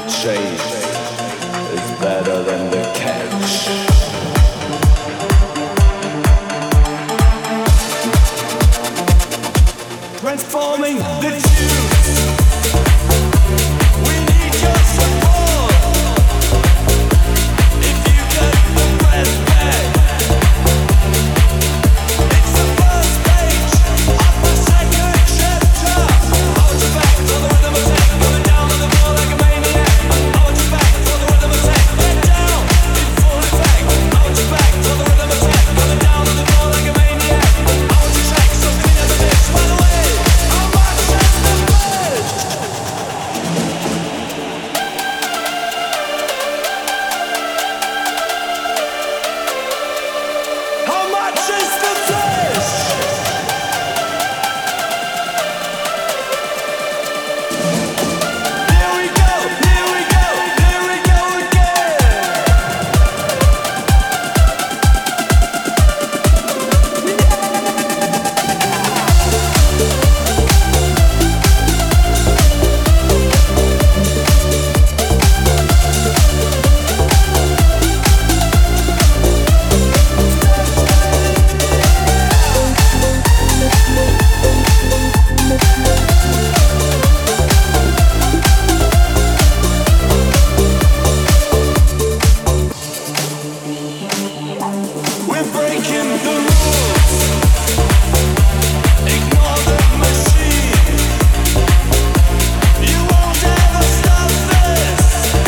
chase is better than the catch. Transforming the tunes. We need your support. If you get the press back, it's the first page of the second chapter. I want you back for the rhythm attack, coming down on the floor like a maniac. I want you back for the rhythm attack, get down in full effect. I want you back for the rhythm attack, coming down on the floor like a maniac. I want you back so clean as a bitch. By the way, how much is the pledge? How much is the pledge? Here we go, here we go, here we go again. We're breaking the rules. Ignore the machine. You won't ever stop this.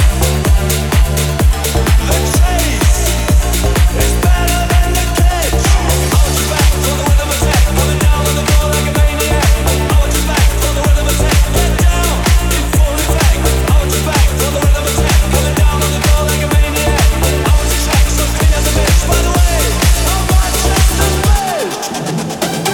The chase is better than the catch. I want you back for the rhythm attack, coming down on the floor like a maniac. I want you back for the rhythm attack, get down in full effect. I want you back for the rhythm attack, coming down on the floor like a maniac. I want you back so clean as a bitch. By the way, how much is the pledge?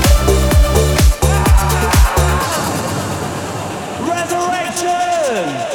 Resurrection!